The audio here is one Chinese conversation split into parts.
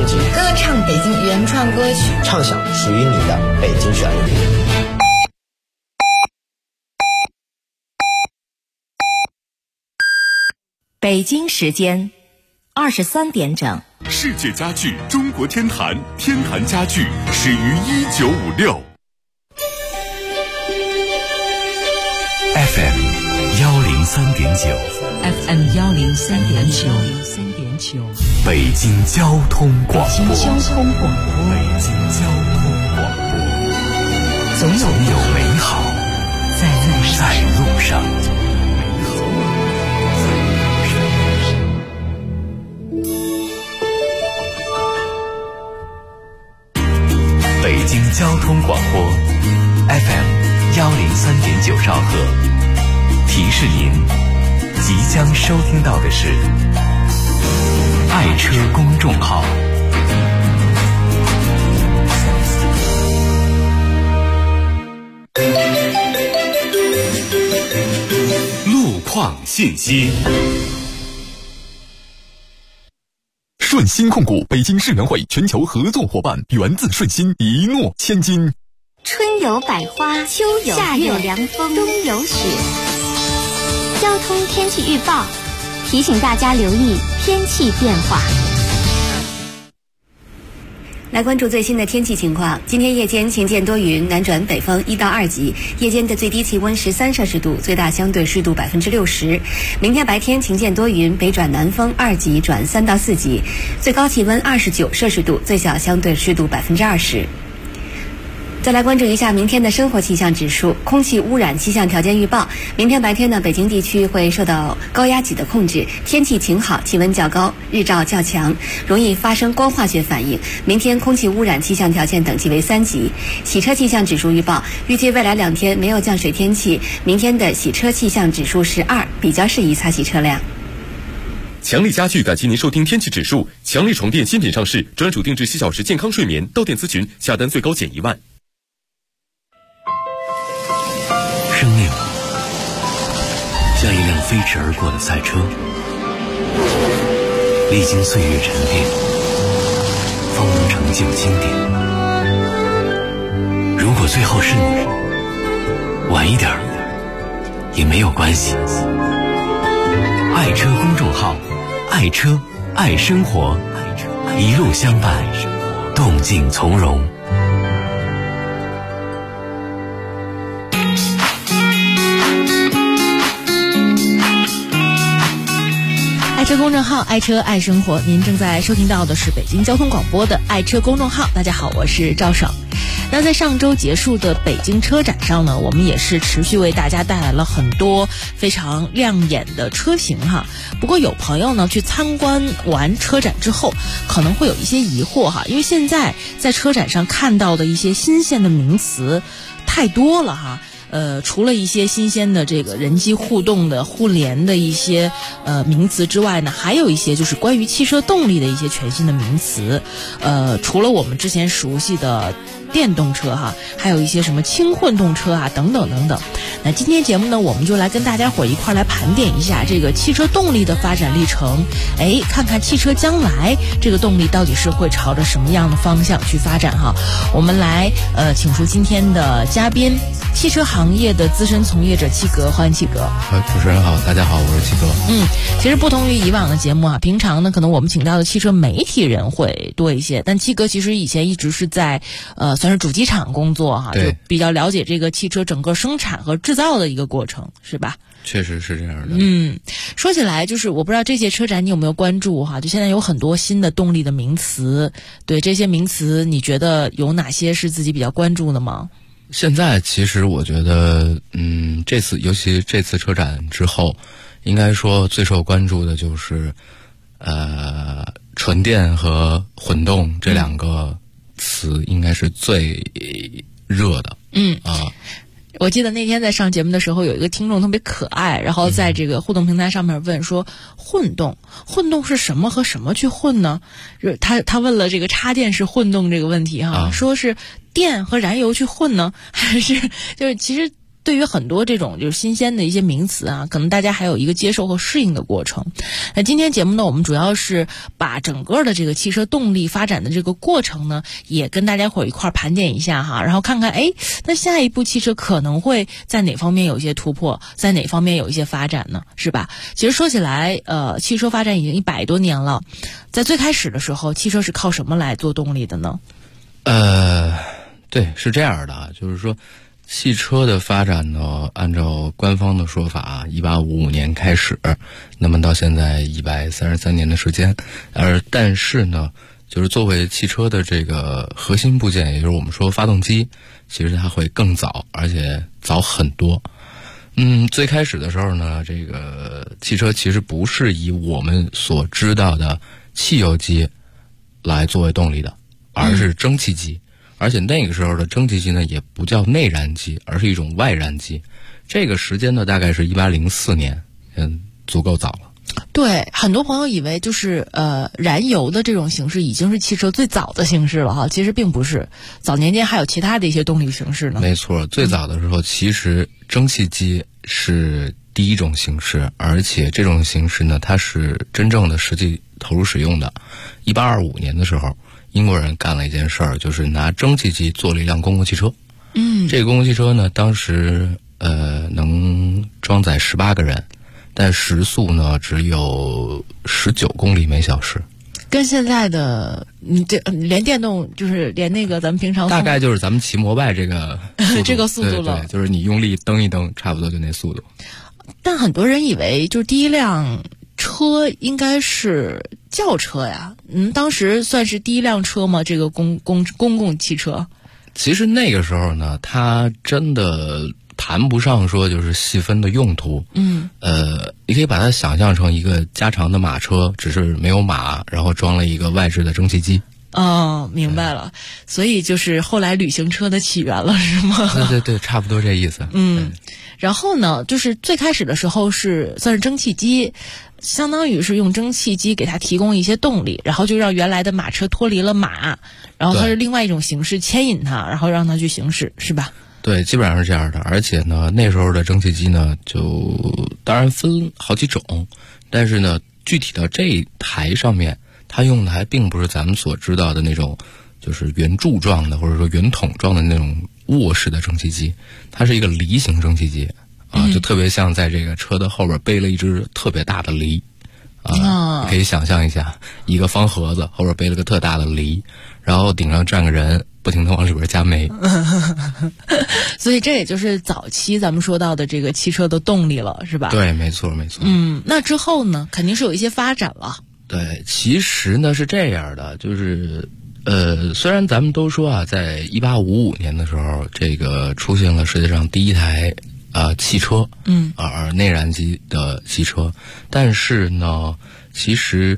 京， 歌唱北京原创歌曲， 畅想属于你的北京旋律。 北京时间23点整。 世界家具中国天坛，天坛家具始于1956。FM 103.9 FM 103.9， 北京交通广播。 北京交通广播。 北京交通广播。 总有美好在路上。北京交通广播 FM 103.9兆赫，提示您即将收听到的是爱车公众号。路况信息。顺鑫控股北京世园会全球合作伙伴，源自顺鑫，一诺千金。 春有百花，秋有夏有凉风，冬有雪。交通天气预报提醒大家留意天气变化。 来关注最新的天气情况。今天夜间晴间多云，南转北风1到2级，夜间的最低气温13摄氏度，最大相对湿度60%。明天白天晴间多云，北转南风2级转3到4级，最高气温29摄氏度，最小相对湿度20%。再来关注一下明天的生活气象指数。空气污染气象条件预报，明天白天呢，北京地区会受到高压脊的控制，天气晴好，气温较高，日照较强，容易发生光化学反应。明天空气污染气象条件等级为3级。洗车气象指数预报，预计未来2天没有降水天气，明天的洗车气象指数是2，比较适宜擦洗车辆。 强力家具感谢您收听天气指数。强力床垫新品上市，专属定制7小时健康睡眠，到店咨询，下单最高减1万。 生命像一辆飞驰而过的赛车，历经岁月沉淀，方能成就经典。如果最后是你，晚一点也没有关系。爱车公众号，爱车爱生活，一路相伴，动静从容。 爱车公众号，爱车爱生活，您正在收听到的是北京交通广播的爱车公众号。大家好，我是赵爽。那在上周结束的北京车展上呢，我们也是持续为大家带来了很多非常亮眼的车型哈。不过有朋友呢去参观完车展之后，可能会有一些疑惑哈，因为现在在车展上看到的一些新鲜的名词太多了哈。除了一些新鲜的这个人机互动的互联的一些名词之外呢，还有一些就是关于汽车动力的一些全新的名词。除了我们之前熟悉的电动车哈，还有一些什么轻混动车啊等等等等。那今天节目呢，我们就来跟大家伙一块来盘点一下这个汽车动力的发展历程，看看汽车将来这个动力到底是会朝着什么样的方向去发展哈。我们来请出今天的嘉宾，汽车行业的资深从业者七格，欢迎七格。 主持人好，大家好，我是七格。 其实不同于以往的节目啊，平常呢可能我们请到的汽车媒体人会多一些，但七格其实以前一直是在算是主机厂工作哈，就比较了解这个汽车整个生产和制造的一个过程，是吧？ 确实是这样的。 说起来就是我不知道这届车展你有没有关注哈，就现在有很多新的动力的名词，对这些名词你觉得有哪些是自己比较关注的吗？ 现在其实我觉得尤其这次车展之后，应该说最受关注的就是纯电和混动这两个词应该是最热的。 我记得那天在上节目的时候，有一个听众特别可爱，然后在这个互动平台上面问说，混动是什么和什么去混呢？他问了这个插电式混动这个问题哈，说是电和燃油去混呢，还是就是其实对于很多这种就是新鲜的一些名词啊，可能大家还有一个接受和适应的过程。那今天节目呢，我们主要是把整个的这个汽车动力发展的这个过程呢，也跟大家伙一块盘点一下哈，然后看看那下一步汽车可能会在哪方面有一些突破，在哪方面有一些发展呢，是吧？其实说起来汽车发展已经100多年了，在最开始的时候汽车是靠什么来做动力的呢？ 对，是这样的，就是说汽车的发展呢，按照官方的说法1855年开始，那么到现在133年的时间，但是呢，就是作为汽车的这个核心部件，也就是我们说发动机，其实它会更早，而且早很多。最开始的时候呢，这个汽车其实不是以我们所知道的汽油机来作为动力的，而是蒸汽机。而且那个时候的蒸汽机呢，也不叫内燃机，而是一种外燃机。这个时间呢，大概是1804年，足够早了。 对，很多朋友以为就是燃油的这种形式已经是汽车最早的形式了哈，其实并不是，早年间还有其他的一些动力形式呢。 没错，最早的时候其实蒸汽机是第一种形式，而且这种形式呢，它是真正的实际投入使用的。1825年的时候，英国人干了一件事儿，就是拿蒸汽机做了一辆公共汽车。这个公共汽车呢，当时能装载18个人，但时速呢只有19公里每小时。 跟现在的这连电动就是连那个咱们平常大概就是咱们骑摩拜这个这个速度了， 对，就是你用力蹬一蹬，差不多就那速度。 但很多人以为就是第一辆车应该是轿车呀，当时算是第一辆车吗？这个公共汽车？ 其实那个时候呢，它真的谈不上说就是细分的用途。你可以把它想象成一个加长的马车，只是没有马，然后装了一个外置的蒸汽机。 哦，明白了，所以就是后来旅行车的起源了，是吗？ 对，差不多这意思。 然后呢，就是最开始的时候算是蒸汽机，相当于是用蒸汽机给它提供一些动力，然后就让原来的马车脱离了马，然后它是另外一种形式牵引它，然后让它去行驶，是吧？ 对，基本上是这样的。而且呢，那时候的蒸汽机呢，就当然分好几种，但是呢，具体到这一台上面，它用的还并不是咱们所知道的那种就是圆柱状的或者说圆筒状的那种卧式的蒸汽机，它是一个梨形蒸汽机就特别像在这个车的后边背了一只特别大的梨你可以想象一下，一个方盒子后边背了个特大的梨，然后顶上站个人，不停地往里边加煤。 所以这也就是早期咱们说到的这个汽车的动力了，是吧？ 对，没错。 那之后呢，肯定是有一些发展了。 对，其实呢是这样的，就是虽然咱们都说在1855年的时候，这个出现了世界上第一台汽车，内燃机的汽车，但是呢，其实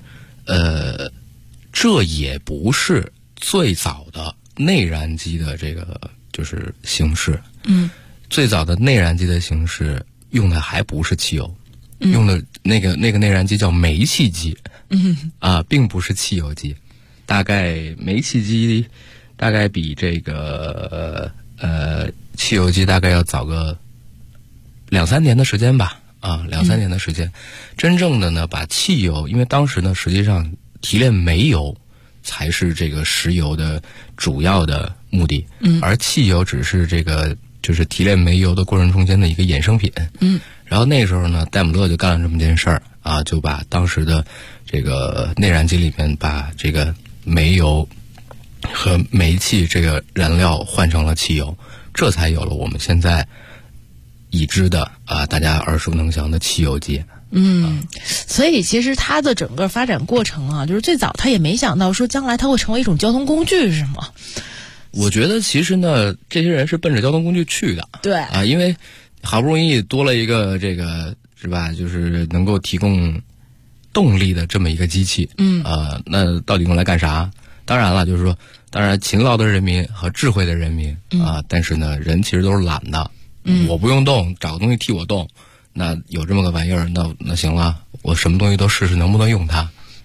这也不是最早的内燃机的这个就是形式。最早的内燃机的形式用的还不是汽油，用的那个内燃机叫煤气机，并不是汽油机。大概煤气机大概比这个汽油机大概要早个2-3年的时间吧，2-3年的时间。真正的呢，把汽油，因为当时呢，实际上提炼煤油才是这个石油的主要的目的，而汽油只是这个就是提炼煤油的过程中间的一个衍生品。然后那时候呢，戴姆勒就干了这么件事儿就把当时的这个内燃机里面把这个煤油和煤气这个燃料换成了汽油，这才有了我们现在已知的大家耳熟能详的汽油机。 所以其实它的整个发展过程就是最早他也没想到说将来它会成为一种交通工具，是吗？ 我觉得其实呢，这些人是奔着交通工具去的。 对因为好不容易多了一个这个是吧，就是能够提供动力的这么一个机器。那到底用来干啥？当然了，就是说，当然勤劳的人民和智慧的人民但是呢，人其实都是懒的。我不用动，找个东西替我动。那有这么个玩意儿，那行了，我什么东西都试试能不能用它。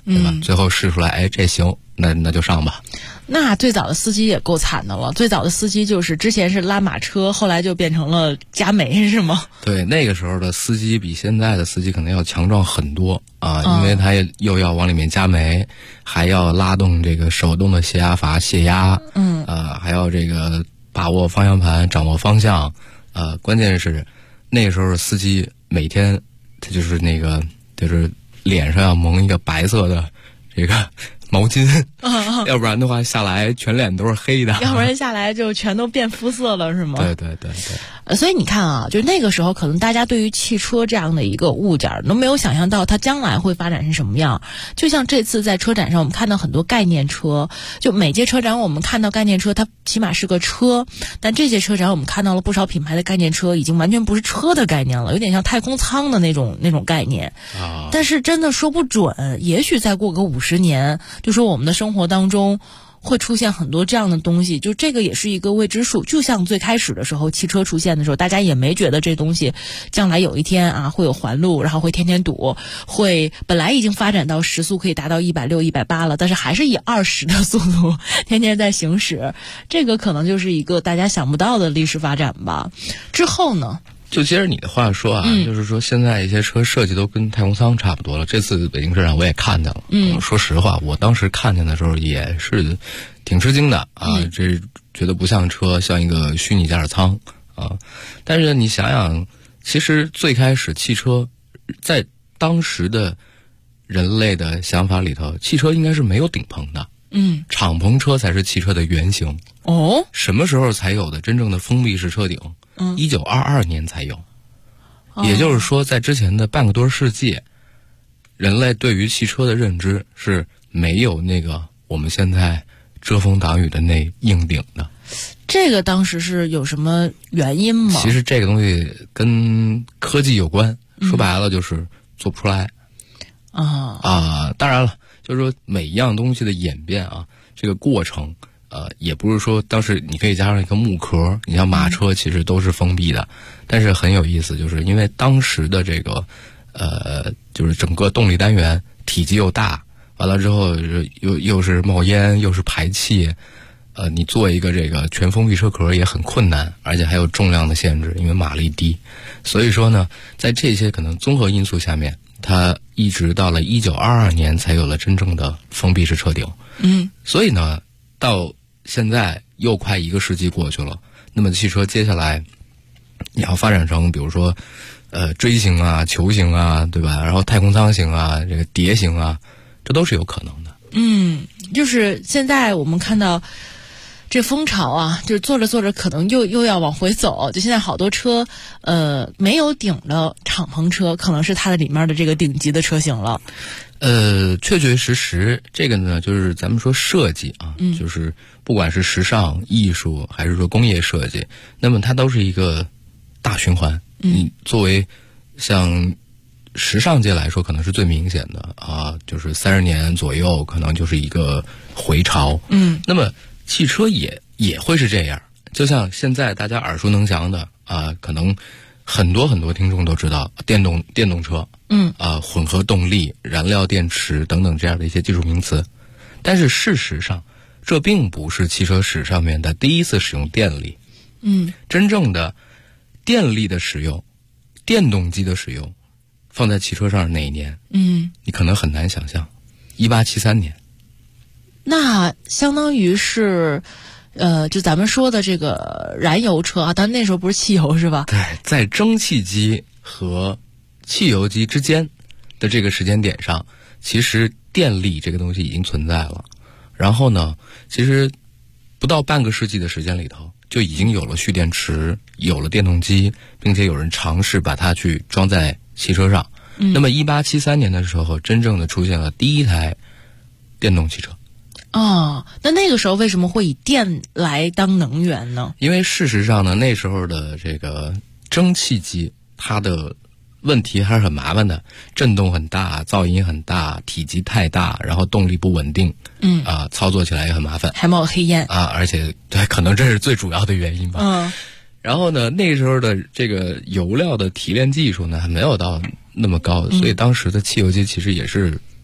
对吧？最后试出来，哎，这行，那就上吧。 那最早的司机也够惨的了，最早的司机就是之前是拉马车，后来就变成了加煤，是吗？ 对，那个时候的司机比现在的司机可能要强壮很多啊，因为他又要往里面加煤，还要拉动这个手动的泄压阀泄压，还要这个把握方向盘，掌握方向，关键是那个时候的司机每天他就是脸上要蒙一个白色的这个毛巾，要不然的话下来全脸都是黑的， 要不然下来就全都变肤色了，是吗？ 对。 所以你看啊，就那个时候可能大家对于汽车这样的一个物件都没有想象到它将来会发展成什么样。就像这次在车展上我们看到很多概念车，就每届车展我们看到概念车它起码是个车，但这届车展我们看到了不少品牌的概念车已经完全不是车的概念了，有点像太空舱的那种概念啊。但是真的说不准，也许再过个50年，就说我们的生活当中会出现很多这样的东西，就这个也是一个未知数。就像最开始的时候汽车出现的时候，大家也没觉得这东西将来有一天啊会有环路，然后会天天堵，会本来已经发展到时速可以达到160、180了，但是还是以20的速度天天在行驶，这个可能就是一个大家想不到的历史发展吧。之后呢， 就接着你的话说啊，就是说现在一些车设计都跟太空舱差不多了。这次北京车展我也看见了，说实话，我当时看见的时候也是挺吃惊的啊，这觉得不像车，像一个虚拟驾驶舱啊。但是你想想，其实最开始汽车在当时的人类的想法里头，汽车应该是没有顶棚的，敞篷车才是汽车的原型。哦，什么时候才有的真正的封闭式车顶？1922年才有，也就是说，在之前的半个多世纪，人类对于汽车的认知是没有那个我们现在遮风挡雨的那硬顶的。 这个当时是有什么原因吗？ 其实这个东西跟科技有关，说白了就是做不出来。当然了，就是说每一样东西的演变啊，这个过程。也不是说当时你可以加上一个木壳，你像马车其实都是封闭的，但是很有意思，就是因为当时的这个就是整个动力单元体积又大，完了之后又是冒烟又是排气，你做一个这个全封闭车壳也很困难，而且还有重量的限制，因为马力低，所以说呢，在这些可能综合因素下面，它一直到了1922年才有了真正的封闭式车顶。所以呢，到现在又快1个世纪过去了，那么汽车接下来你要发展成比如说锥形啊、球形啊，对吧？然后太空舱型啊、这个碟形啊，这都是有可能的。 就是现在我们看到这风潮啊，就是做着做着可能又要往回走，就现在好多车没有顶的敞篷车可能是它的里面的这个顶级的车型了。 确确实实这个呢，就是咱们说设计啊，就是不管是时尚艺术还是说工业设计，那么它都是一个大循环。你作为像时尚界来说可能是最明显的啊，就是30年左右可能就是一个回潮。那么汽车也会是这样，就像现在大家耳熟能详的啊，可能很多听众都知道电动车，混合动力、燃料电池等等这样的一些技术名词。但是事实上，这并不是汽车史上面的第一次使用电力。真正的电力的使用、电动机的使用，放在汽车上是哪一年？你可能很难想象，1873年。 那相当于是就咱们说的这个燃油车啊，但那时候不是汽油是吧？ 对，在蒸汽机和汽油机之间的这个时间点上，其实电力这个东西已经存在了。然后呢，其实不到半个世纪的时间里头，就已经有了蓄电池，有了电动机，并且有人尝试把它去装在汽车上。那么1873年的时候，真正的出现了第一台电动汽车。 那个时候为什么会以电来当能源呢？ 因为事实上呢，那时候的这个蒸汽机，它的问题还是很麻烦的，震动很大，噪音很大，体积太大，然后动力不稳定，操作起来也很麻烦， 还冒黑烟啊，而且对，可能这是最主要的原因吧。然后呢，那时候的这个油料的提炼技术呢，还没有到那么高，所以当时的汽油机其实也是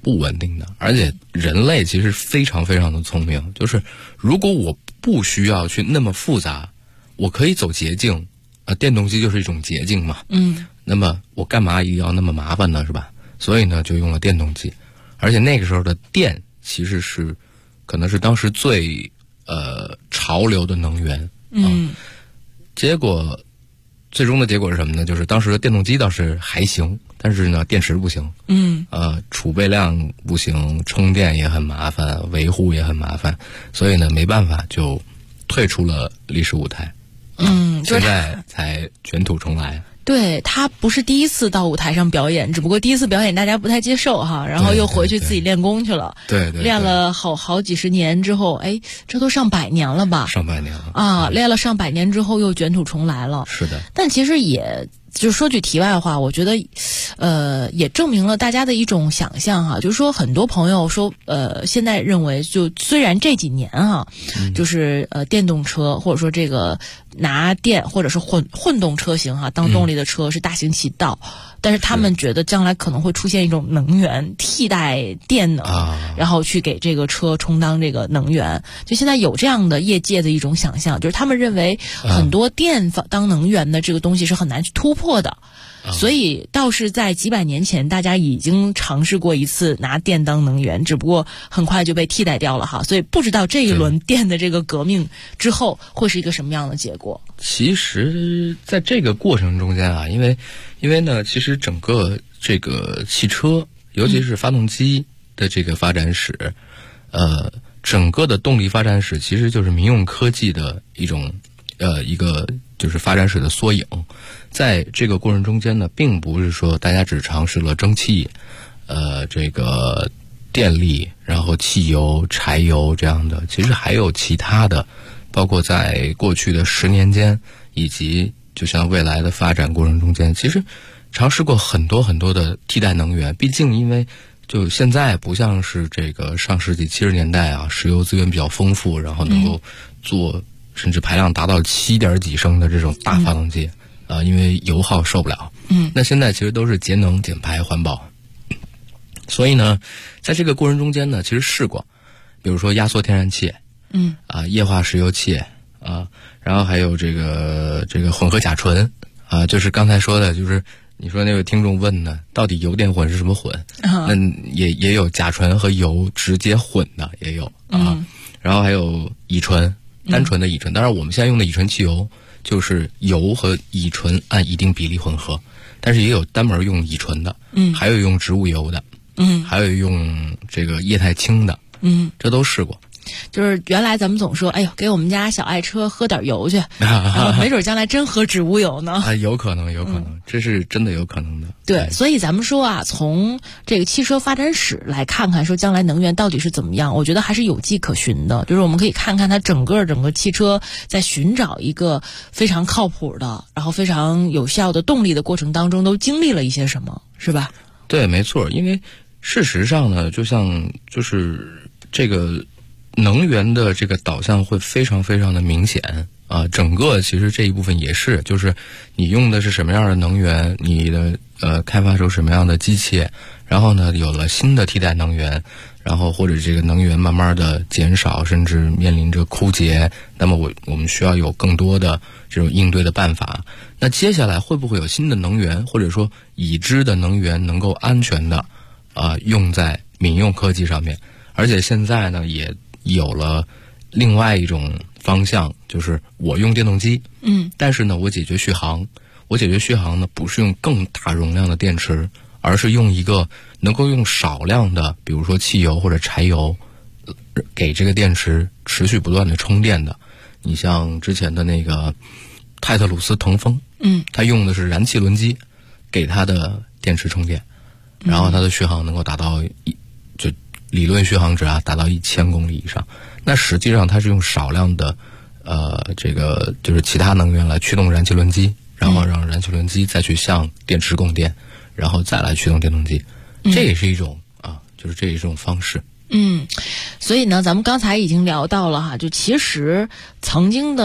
不稳定的。而且人类其实非常非常的聪明，就是如果我不需要去那么复杂，我可以走捷径，电动机就是一种捷径嘛。那么我干嘛一定要那么麻烦呢，是吧？所以呢就用了电动机。而且那个时候的电其实是可能是当时最潮流的能源。结果最终的结果是什么呢？就是当时的电动机倒是还行，但是呢电池不行。储备量不行，充电也很麻烦，维护也很麻烦，所以呢没办法就退出了历史舞台。现在才卷土重来。 对，他不是第一次到舞台上表演，只不过第一次表演大家不太接受哈，然后又回去自己练功去了。 对， 练了好几十年之后，这都上百年了吧？ 上百年了啊！练了上百年之后又卷土重来了。 是的。 但其实也就是说句题外话，我觉得也证明了大家的一种想象哈，就是说很多朋友说现在认为就虽然这几年哈，就是电动车或者说这个拿电或者是混动车型哈当动力的车是大行其道，但是他们觉得将来可能会出现一种能源替代电能，然后去给这个车充当这个能源。就现在有这样的业界的一种想象，就是他们认为很多电当能源的这个东西是很难去突破的。所以倒是在几百年前大家已经尝试过一次拿电当能源，只不过很快就被替代掉了哈。所以不知道这一轮电的这个革命之后会是一个什么样的结果。 其实在这个过程中间啊，因为呢其实整个这个汽车尤其是发动机的这个发展史，整个的动力发展史其实就是民用科技的一种一个就是发展史的缩影。在这个过程中间呢，并不是说大家只尝试了蒸汽这个电力，然后汽油、柴油这样的，其实还有其他的，包括在过去的10年间以及就像未来的发展过程中间，其实尝试过很多很多的替代能源。毕竟因为就现在不像是这个上世纪70年代啊，石油资源比较丰富，然后能够做甚至排量达到7点几升的这种大发动机因为油耗受不了。那现在其实都是节能减排环保。所以呢在这个过程中间呢，其实试过比如说压缩天然气，液化石油气然后还有这个混合甲醇就是刚才说的，就是你说那位听众问呢，到底油电混是什么混？那也有甲醇和油直接混的也有然后还有乙醇，单纯的乙醇。当然我们现在用的乙醇汽油就是油和乙醇按一定比例混合，但是也有单门用乙醇的，还有用植物油的，还有用这个液态氢的，这都试过。 就是原来咱们总说，哎呦，给我们家小爱车喝点油去，然后没准将来真喝植物油呢。 有可能，这是真的有可能的。 对，所以咱们说啊，从这个汽车发展史来看看，说将来能源到底是怎么样，我觉得还是有迹可循的。就是我们可以看看它整个汽车在寻找一个非常靠谱的，然后非常有效的动力的过程当中，都经历了一些什么，是吧？ 对，没错。因为事实上呢，就是这个能源的这个导向会非常非常的明显整个其实这一部分也是，就是你用的是什么样的能源，你的开发出什么样的机器，然后呢有了新的替代能源，然后或者这个能源慢慢的减少，甚至面临着枯竭，那么我们需要有更多的这种应对的办法。那接下来会不会有新的能源，或者说已知的能源能够安全的用在民用科技上面？而且现在呢也有了另外一种方向，就是我用电动机，但是呢我解决续航呢不是用更大容量的电池，而是用一个能够用少量的比如说汽油或者柴油给这个电池持续不断的充电的。你像之前的那个泰特鲁斯腾风，它用的是燃气轮机给它的电池充电，然后它的续航能够达到就理论续航值达到1000公里以上。那实际上它是用少量的这个就是其他能源来驱动燃气轮机，然后让燃气轮机再去向电池供电，然后再来驱动电动机。这也是一种就是这一种方式。 所以呢咱们刚才已经聊到了就其实曾经的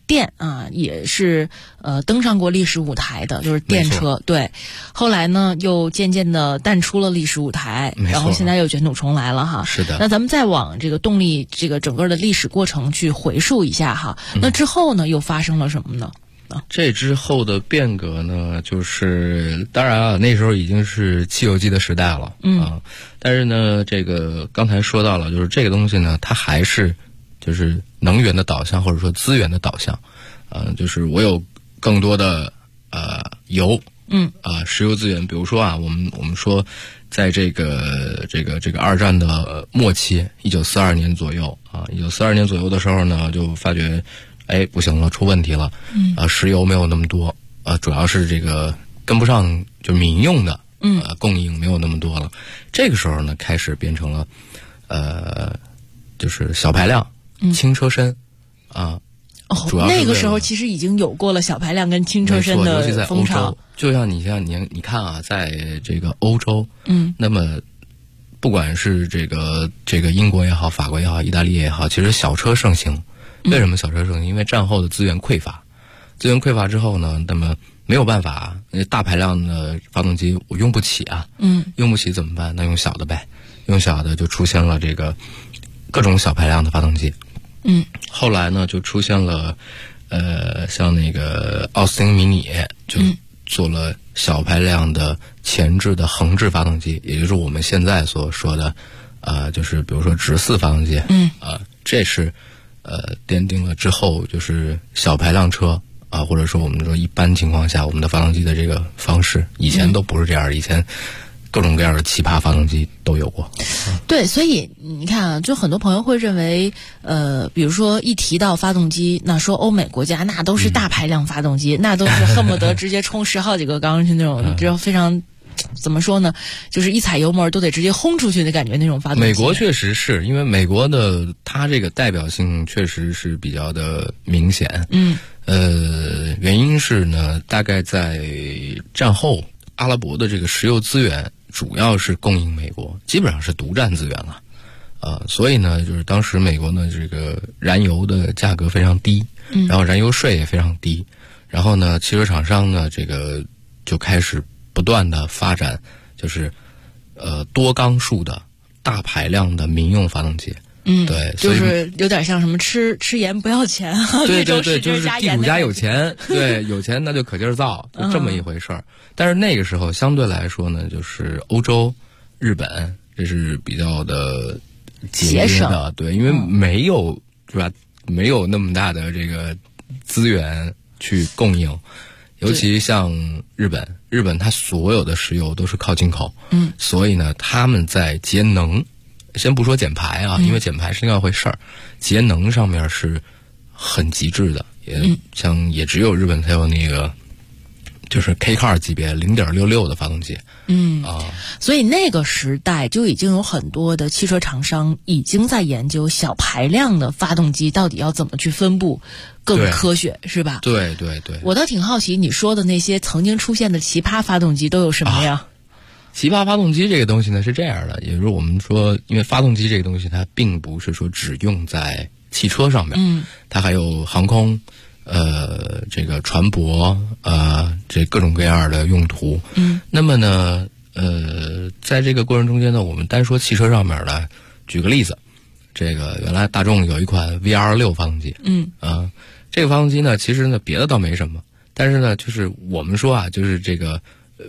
电啊，也是登上过历史舞台的，就是电车。对，后来呢又渐渐的淡出了历史舞台，然后现在又卷土重来了哈。 是的。 那咱们再往这个动力这个整个的历史过程去回溯一下哈。那之后呢又发生了什么呢？ 这之后的变革呢，就是当然啊，那时候已经是汽油机的时代了，但是呢，这个刚才说到了，就是这个东西呢，它还是就是能源的导向或者说资源的导向，就是我有更多的油，石油资源，比如说啊，我们说，在这个二战的末期，1942年左右啊，1942年左右的时候呢，就发觉。不行了，出问题了。石油没有那么多，主要是这个跟不上，就民用的，供应没有那么多了。这个时候呢，开始变成了，就是小排量、轻车身，主要是那个时候其实已经有过了小排量跟轻车身的尤其在风潮。 欧洲，就像你看啊，在这个欧洲，那么不管是这个英国也好，法国也好，意大利也好，其实小车盛行。为什么小车盛行？因为战后的资源匮乏，之后呢，那么没有办法，大排量的发动机我用不起啊，用不起怎么办？那用小的呗，用小的就出现了这个各种小排量的发动机，后来呢就出现了，像那个奥斯汀迷你就做了小排量的前置的横置发动机，也就是我们现在所说的，就是比如说直四发动机，这是。奠定了之后就是小排量车啊，或者说我们说一般情况下我们的发动机的这个方式，以前都不是这样，以前各种各样的奇葩发动机都有过。 对，所以你看啊，就很多朋友会认为，比如说一提到发动机，那说欧美国家那都是大排量发动机，那都是恨不得直接冲10好几个缸去那种，你知道非常。怎么说呢？就是一踩油门都得直接轰出去的感觉，那种发动机。 美国确实是因为美国的它这个代表性确实是比较的明显。原因是呢，大概在战后，阿拉伯的这个石油资源主要是供应美国，基本上是独占资源了。所以呢，就是当时美国呢这个燃油的价格非常低，然后燃油税也非常低，然后呢，汽车厂商呢这个就开始。不断的发展，就是多缸数的大排量的民用发动机。对， 就是有点像什么吃盐不要钱啊。 对，就是地主家有钱，对，有钱那就可劲儿造，就这么一回事儿。但是那个时候相对来说呢，就是欧洲、日本这是比较的节约的，对，因为没有是吧？没有那么大的这个资源去供应。尤其像日本它所有的石油都是靠进口，所以呢，他们在节能，先不说减排啊，因为减排是另外一回事儿，节能上面是很极致的，也只有日本才有那个就是 K car 级别0.66的发动机， 所以那个时代就已经有很多的汽车厂商已经在研究小排量的发动机到底要怎么去分布。更科学是吧？ 对， 我倒挺好奇，你说的那些曾经出现的奇葩发动机都有什么呀？ 奇葩发动机这个东西呢是这样的，也就是我们说，因为发动机这个东西它并不是说只用在汽车上面，它还有航空，这个船舶，这各种各样的用途。那么呢，在这个过程中间呢，我们单说汽车上面呢，举个例子，这个原来大众有一款 VR6 发动机，这个发动机呢，其实呢别的倒没什么，但是呢，就是我们说啊，就是这个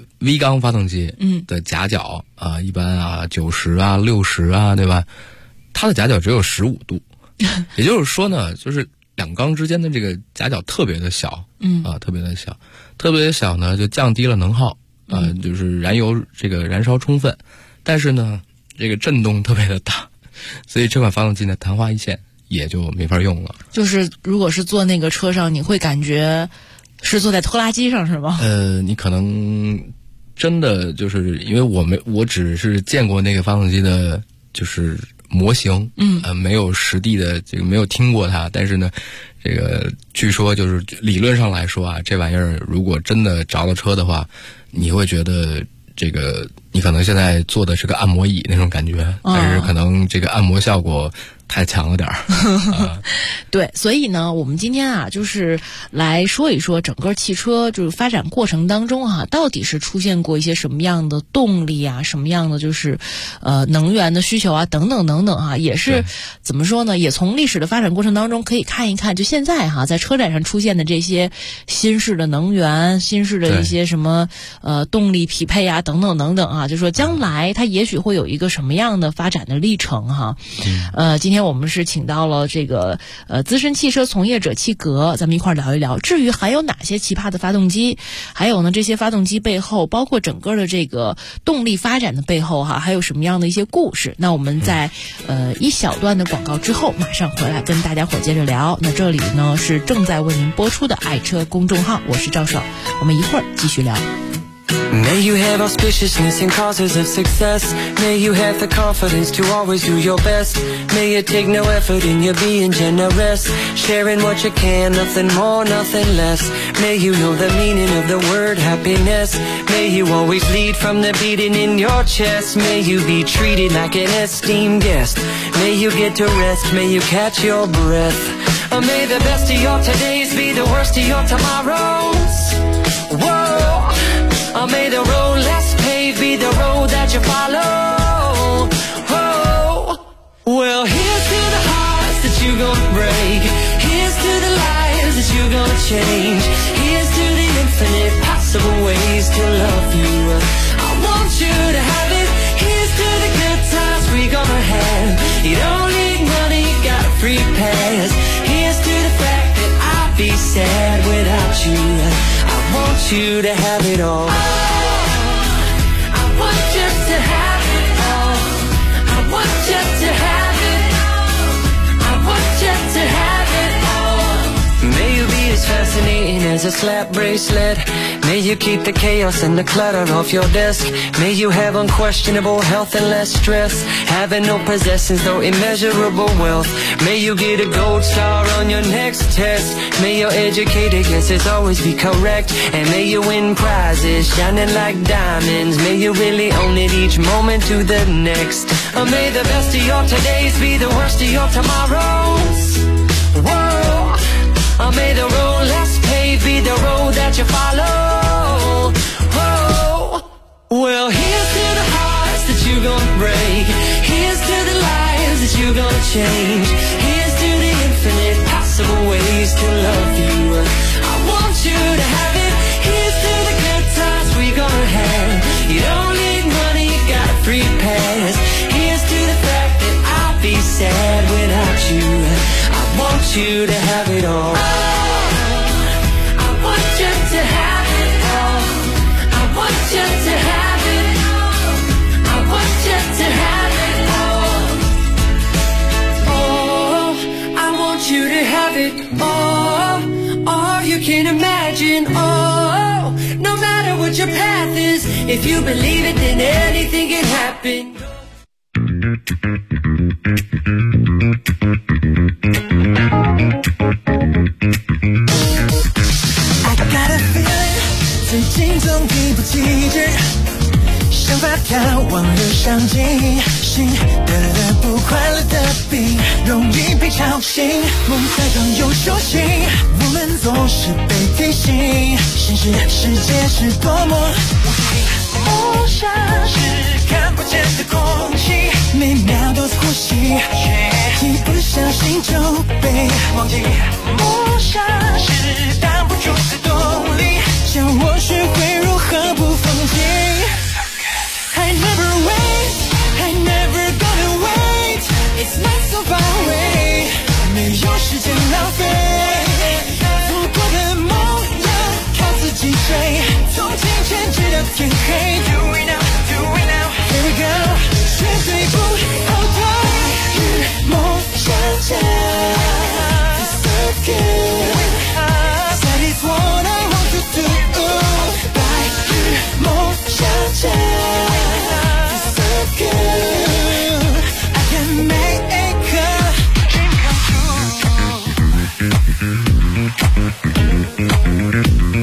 V 缸发动机的夹角啊，一般啊90啊60啊，对吧？它的夹角只有15度，也就是说呢，就是两缸之间的这个夹角特别的小，特别的小呢，就降低了能耗，就是燃油这个燃烧充分，但是呢，这个震动特别的大，所以这款发动机呢昙花一现。也就没法用了。就是如果是坐那个车上，你会感觉是坐在拖拉机上是吗？ 你可能真的就是因为我只是见过那个发动机的，就是模型，没有实地的这个没有听过它，但是呢，这个据说就是理论上来说啊，这玩意儿如果真的着了车的话，你会觉得这个你可能现在坐的是个按摩椅那种感觉，但是可能这个按摩效果太强了点儿。 对，所以呢，我们今天啊，就是来说一说整个汽车就是发展过程当中啊，到底是出现过一些什么样的动力啊，什么样的就是能源的需求啊，等等等等啊，也是怎么说呢？也从历史的发展过程当中可以看一看，就现在哈，在车展上出现的这些新式的能源、新式的一些什么动力匹配啊，等等等等啊，就说将来它也许会有一个什么样的发展的历程哈。今天我们是请到了这个资深汽车从业者戚格，咱们一块聊一聊，至于还有哪些奇葩的发动机，还有呢这些发动机背后，包括整个的这个动力发展的背后哈，还有什么样的一些故事。那我们在一小段的广告之后马上回来跟大家伙接着聊。那这里呢是正在为您播出的爱车公众号，我是赵爽，我们一会儿继续聊。 May you have auspiciousness and causes of success. May you have the confidence to always do your best. May you take no effort in your being generous, sharing what you can, nothing more, nothing less. May you know the meaning of the word happiness. May you always lead from the beating in your chest. May you be treated like an esteemed guest. May you get to rest, may you catch your breath. May the best of your todays be the worst of your tomorrows. May the road less paved be the road that you follow. Well, here's to the hearts that you're gonna break. Here's to the lives that you're gonna change. Here's to the infinite possible ways to love you. I want you to have it. Here's to the good times we're gonna have. You don't need money, you got a free pass. Here's to the fact that I'd be sad without you. I want you to have it all. I want you to have it all. I want you to have it. I want you to have it all. May you be as fascinating as a slap bracelet. May you keep the chaos and the clutter off your desk. May you have unquestionable health and less stress. Having no possessions, no immeasurable wealth. May you get a gold star on your next test. May your educated guesses always be correct. And may you win prizes shining like diamonds. May you really own it each moment to the next. May the best of your todays be the worst of your tomorrows. Whoa. May the road less paved be the road that you follow. Well, here's to the hearts that you're gonna break. Here's to the lives that you're gonna change. Here's to the infinite possible ways to love you. I want you to have it. Here's to the good times we're gonna have. You don't need money, you got a free pass. Here's to the fact that I'll be sad without you. I want you to have it all. I want you to have it all. I want you to have it. I want you to have it all. Oh, I want you to have it all. All you can imagine. Oh, no matter what your path is, if you believe it, then anything can happen. I got a feeling 最近总提不起劲，想法眺望了上进，心得了不快乐的病，容易被吵醒，梦才刚有手心，我们总是被提醒，现实世界是多么无情，梦想是看不见的空气，每秒都在呼吸，一不小心就被忘记，梦想是挡不住的动力，教我学会如何不放弃。I never wait, I never gonna wait. It's not so far away. 没有时间浪费，错过的梦要靠自己追，从清晨直到天黑。Do it now, do it now. Here we go. 绝对不后退，与梦相见。So good. That is what I want to do. 白与梦相见。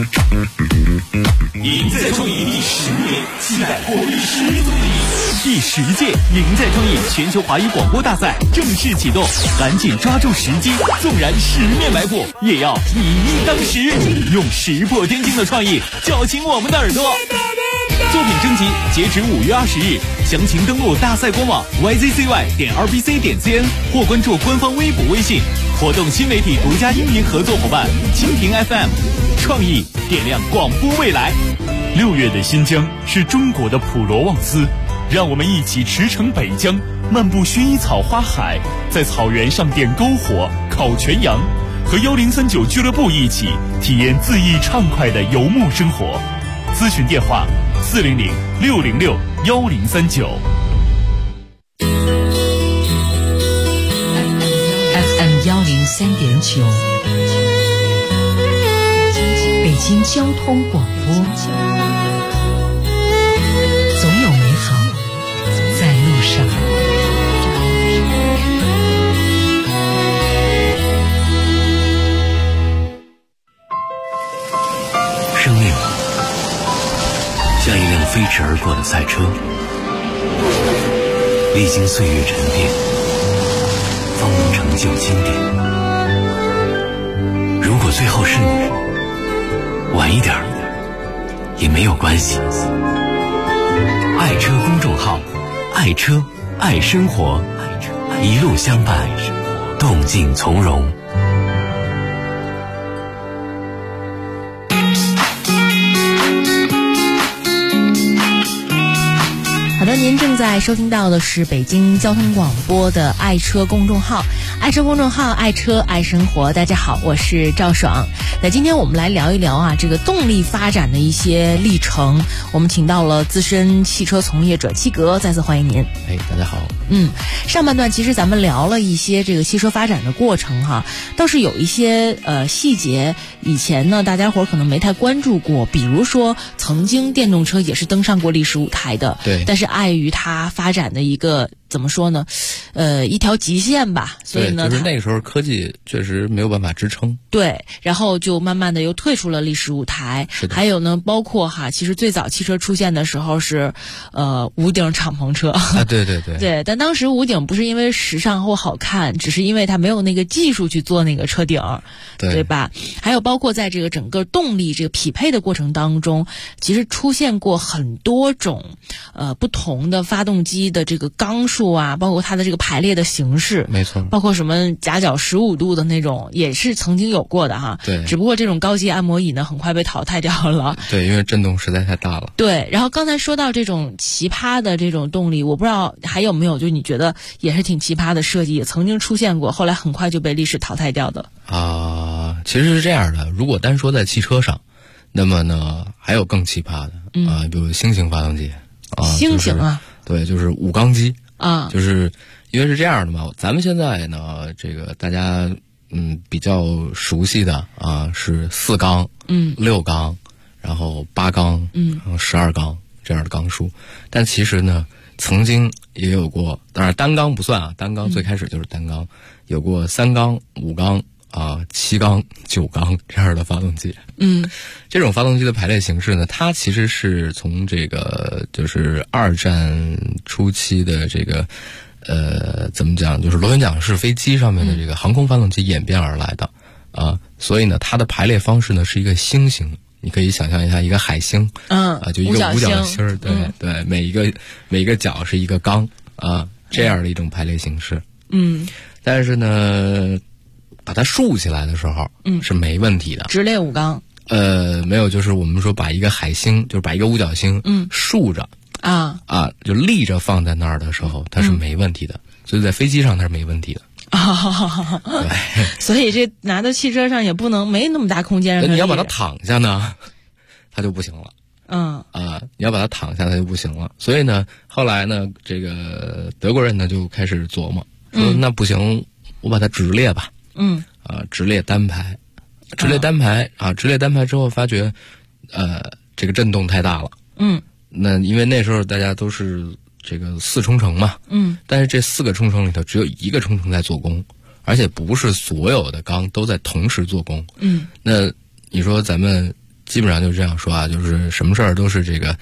赢在创业第10年，期待获利10总理。第 10届赢在创意全球华语广播大赛正式启动，赶紧抓住时机，纵然10面埋伏，也要以一当十，用石破天惊的创意叫醒我们的耳朵。作品征集截止5月20日，详情登录大赛官网 yzcy.rbc.cn 或关注官方微博微信。活动新媒体独家音频合作伙伴蜻蜓 FM， 创意点亮广播未来。6月的新疆是中国的普罗旺斯，让我们一起驰骋北疆，漫步薰衣草花海，在草原上点篝火、烤全羊，和1039俱乐部一起体验恣意畅快的游牧生活。咨询电话400-606-1039。 FM 103.9，北京交通广播，总有美好在路上。 生命像一辆飞驰而过的赛车，历经岁月沉淀，方能成就经典。如果最后是你，晚一点也没有关系。爱车公众号，爱车爱生活，一路相伴，动静从容。 好的，您正在收听到的是北京交通广播的爱车公众号，爱车公众号，爱车爱生活。大家好，我是赵爽。那今天我们来聊一聊这个动力发展的一些历程。我们请到了资深汽车从业者七格，再次欢迎您。 大家好。 上半段其实咱们聊了一些这个汽车发展的过程哈，倒是有一些细节以前呢大家伙可能没太关注过，比如说曾经电动车也是登上过历史舞台的， 对， 但是碍于它发展的一个怎么说呢，一条极限吧，所以呢， 就是那个时候科技确实没有办法支撑， 对，然后就慢慢的又退出了历史舞台。 是的。 还有呢，包括其实最早汽车出现的时候是无顶敞篷车对， 对，但当时无顶不是因为时尚或好看，只是因为它没有那个技术去做那个车顶，对吧？还有包括在这个整个动力这个匹配的过程当中，其实出现过很多种不同的发动机的这个缸数包括它的这个排列的形式， 没错， 包括什么夹角15度的那种也是曾经有过的哈。 对， 只不过这种高级按摩椅呢很快被淘汰掉了。 对，因为震动实在太大了。 对，然后刚才说到这种奇葩的这种动力，我不知道还有没有就你觉得也是挺奇葩的设计，也曾经出现过，后来很快就被历史淘汰掉的。 其实是这样的，如果单说在汽车上，那么呢还有更奇葩的比如星型发动机星型对，就是5缸机就是因为是这样的嘛，咱们现在呢这个大家比较熟悉的是4缸6缸然后8缸然后12缸这样的缸数，但其实呢曾经也有过，当然单缸不算单缸最开始就是单缸，有过3缸5缸7缸9缸这样的发动机。这种发动机的排列形式呢，它其实是从这个就是2战初期的这个怎么讲，就是螺旋桨式飞机上面的这个航空发动机演变而来的所以呢它的排列方式呢是一个星形，你可以想象一下一个海星就一个五角星，对，每一个角是一个缸这样的一种排列形式。但是呢把它竖起来的时候是没问题的， 直列5缸没有，就是我们说把一个海星，就是把一个五角星竖着就立着放在那儿的时候它是没问题的，所以在飞机上它是没问题的对， 所以这拿到汽车上也不能没那么大空间让它， 你要把它躺下呢它就不行了你要把它躺下它就不行了。所以呢后来呢这个德国人呢就开始琢磨说那不行，我把它直列吧直列单排直列单排之后发觉这个震动太大了那因为那时候大家都是这个4冲程嘛但是这4个冲程里头只有1个冲程在做工，而且不是所有的缸都在同时做工那你说咱们基本上就这样说就是什么事儿都是这个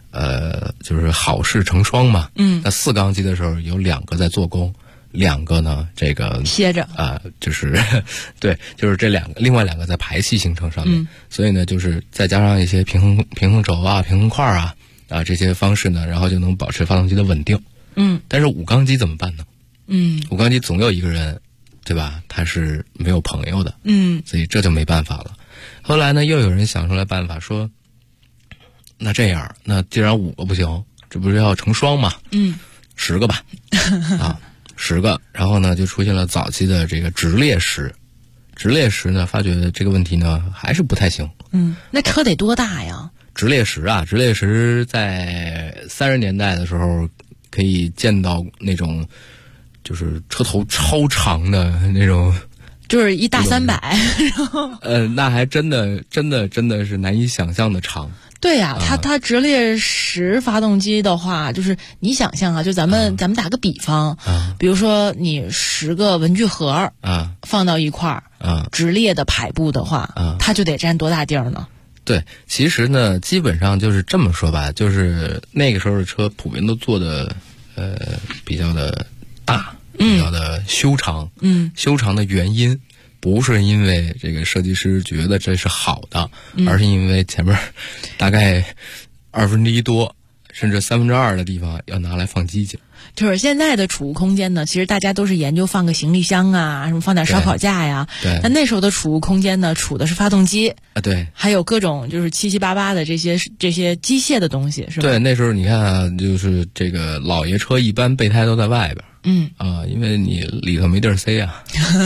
就是好事成双嘛。那4缸机的时候有2个在做工，2个呢这个歇着就是对，就是这2个，另外2个在排气行程上面。所以呢，就是再加上一些平衡轴啊、平衡块啊这些方式呢，然后就能保持发动机的稳定。但是5缸机怎么办呢？5缸机总有一个人，对吧？他是没有朋友的。所以这就没办法了。后来呢，又有人想出来办法说，那这样，那既然5个不行，这不是要成双嘛？10个吧，10个。然后呢，就出现了早期的这个直列时。直列时呢，发觉这个问题呢还是不太行。 那车得多大呀？ 直列时在30年代的时候可以见到那种，就是车头超长的那种。 就是一大300，然后那还真的是难以想象的长。 对呀，它直列时发动机的话，就是你想象啊，就咱们打个比方，比如说你10个文具盒放到一块儿直列的排布的话，它就得占多大地儿呢？ 对，其实呢，基本上就是这么说吧，就是那个时候的车普遍都做的比较的大。比较的修长，修长的原因不是因为这个设计师觉得这是好的，而是因为前面大概1/2多，甚至2/3的地方要拿来放机器。 就是现在的储物空间呢，其实大家都是研究放个行李箱啊，什么放点烧烤架呀。 对。 但那时候的储物空间呢，储的是发动机对， 还有各种就是七七八八的这些机械的东西，是吧？ 对，那时候你看啊，就是这个老爷车一般备胎都在外边。因为你里头没地儿塞啊。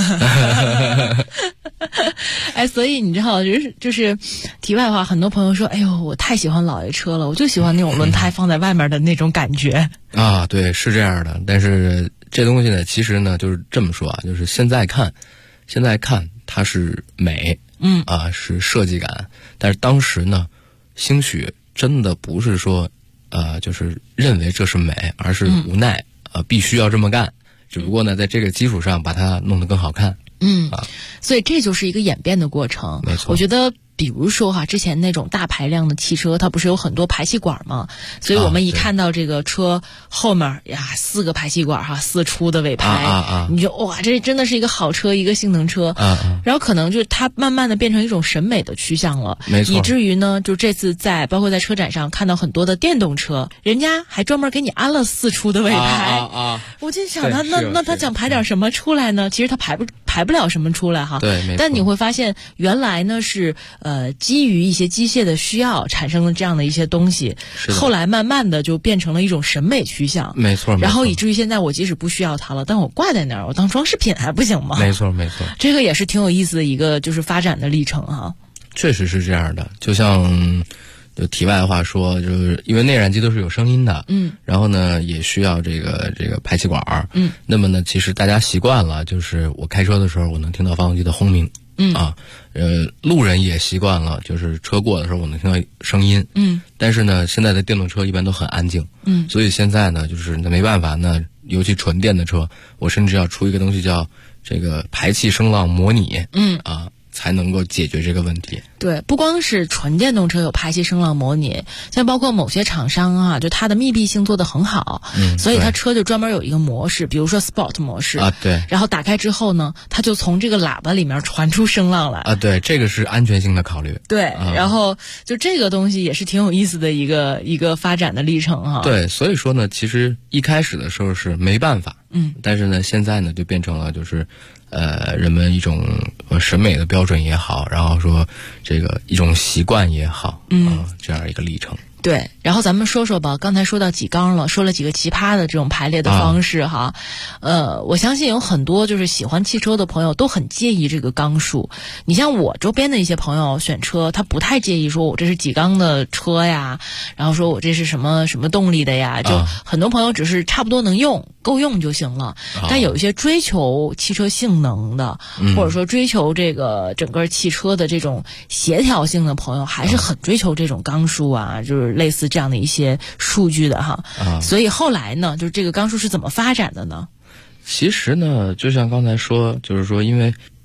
所以你知道，就是题外话，很多朋友说，哎呦，我太喜欢老爷车了，我就喜欢那种轮胎放在外面的那种感觉。 对，是这样的。但是这东西呢，其实呢，就是这么说啊，就是现在看它是美，是设计感，但是当时呢，兴许真的不是说，就是认为这是美，而是无奈。必须要这么干，只不过呢，在这个基础上把它弄得更好看。 所以这就是一个演变的过程。 没错， 我觉得比如说之前那种大排量的汽车，它不是有很多排气管吗？所以我们一看到这个车后面4个排气管4出的尾排，你就哇，这真的是一个好车，一个性能车。然后可能就它慢慢的变成一种审美的趋向了。 没错， 以至于呢，就这次包括在车展上看到很多的电动车，人家还专门给你安了4出的尾排。我就想那他想排点什么出来呢？其实他排不了什么出来哈。 对，没错。 但你会发现原来呢是基于一些机械的需要产生了这样的一些东西，后来慢慢的就变成了一种审美趋向。 没错。 然后以至于现在我即使不需要它了，但我挂在那儿，我当装饰品还不行吗？ 没错。 这个也是挺有意思的一个就是发展的历程哈。 确实是这样的，就像就题外话说，就是因为内燃机都是有声音的，然后呢也需要这个排气管，那么呢其实大家习惯了，就是我开车的时候我能听到发动机的轰鸣，路人也习惯了，就是车过的时候我能听到声音，但是呢现在的电动车一般都很安静，所以现在呢就是那没办法，那尤其纯电的车，我甚至要出一个东西叫这个排气声浪模拟，才能够解决这个问题。 对，不光是纯电动车有排气声浪模拟，像包括某些厂商就它的密闭性做得很好，所以它车就专门有一个模式，比如说 Sport 模式对， 然后打开之后呢，它就从这个喇叭里面传出声浪来对，这个是安全性的考虑。 对，然后就这个东西也是挺有意思的一个发展的历程哈。 对，所以说呢，其实一开始的时候是没办法，但是呢，现在呢就变成了就是人们一种审美的标准也好，然后说这个一种习惯也好，这样一个历程。 对，然后咱们说说吧，刚才说到几缸了，说了几个奇葩的这种排列的方式哈。我相信有很多就是喜欢汽车的朋友都很介意这个缸数。你像我周边的一些朋友选车，他不太介意说我这是几缸的车呀，然后说我这是什么什么动力的呀，就很多朋友只是差不多能用，够用就行了。但有一些追求汽车性能的，或者说追求这个整个汽车的这种协调性的朋友，还是很追求这种缸数啊，就是类似这样的一些数据的哈。所以后来呢，就是这个缸数是怎么发展的呢？ 其实呢，就像刚才说，就是说因为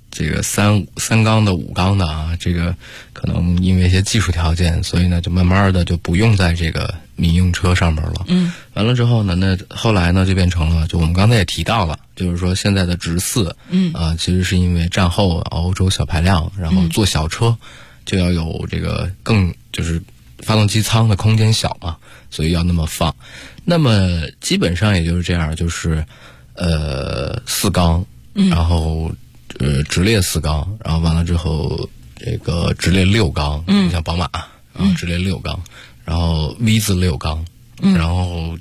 这个三缸的5缸的啊，这个可能因为一些技术条件，所以呢就慢慢的就不用在这个民用车上面了。完了之后呢，那后来呢就变成了，就我们刚才也提到了，就是说现在的直4，其实是因为战后欧洲小排量，然后做小车就要有这个更就是发动机舱的空间小嘛，所以要那么放。那么基本上也就是这样，就是4缸，然后直列4缸，然后完了之后这个直列6缸，像宝马，然后直列6缸，然后 V 字6缸，然后